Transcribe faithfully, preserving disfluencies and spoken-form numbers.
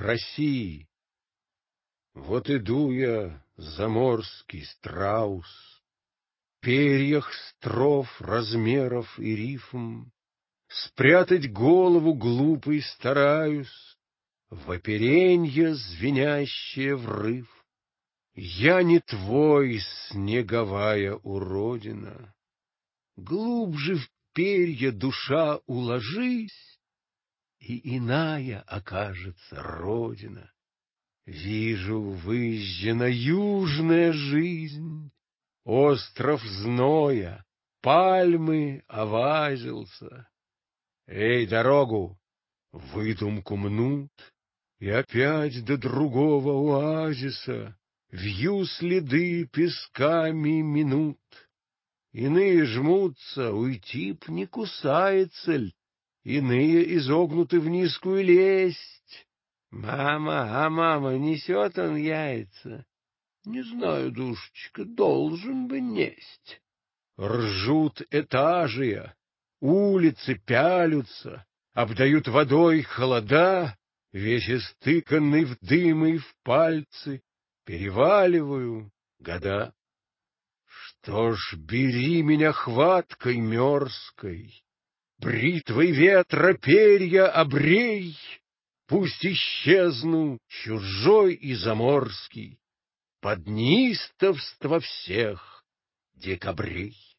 России. Вот иду я, заморский страус, в перьях строф, размеров и рифм, спрятать голову глупой стараюсь, в оперенье звенящее врыв. Я не твой, снеговая уродина, глубже в перья, душа, уложись, и иная окажется родина. Вижу, выжжена южная жизнь, остров зноя, пальмы овазился. Эй, дорогу, выдумку мнут, и опять до другого оазиса вью следы песками минут. Иные жмутся, уйти б не кусается ль, иные изогнуты в низкую лесть. Мама, а мама, несет он яйца? Не знаю, душечка, должен бы несть. Ржут этажия, улицы пялются, обдают водой холода, весь истыканный в дым и в пальцы, переваливаю года. Что ж, бери меня хваткой мерзкой, бритвой ветра перья обрей, пусть исчезну, чужой и заморский, под неистовство всех декабрей.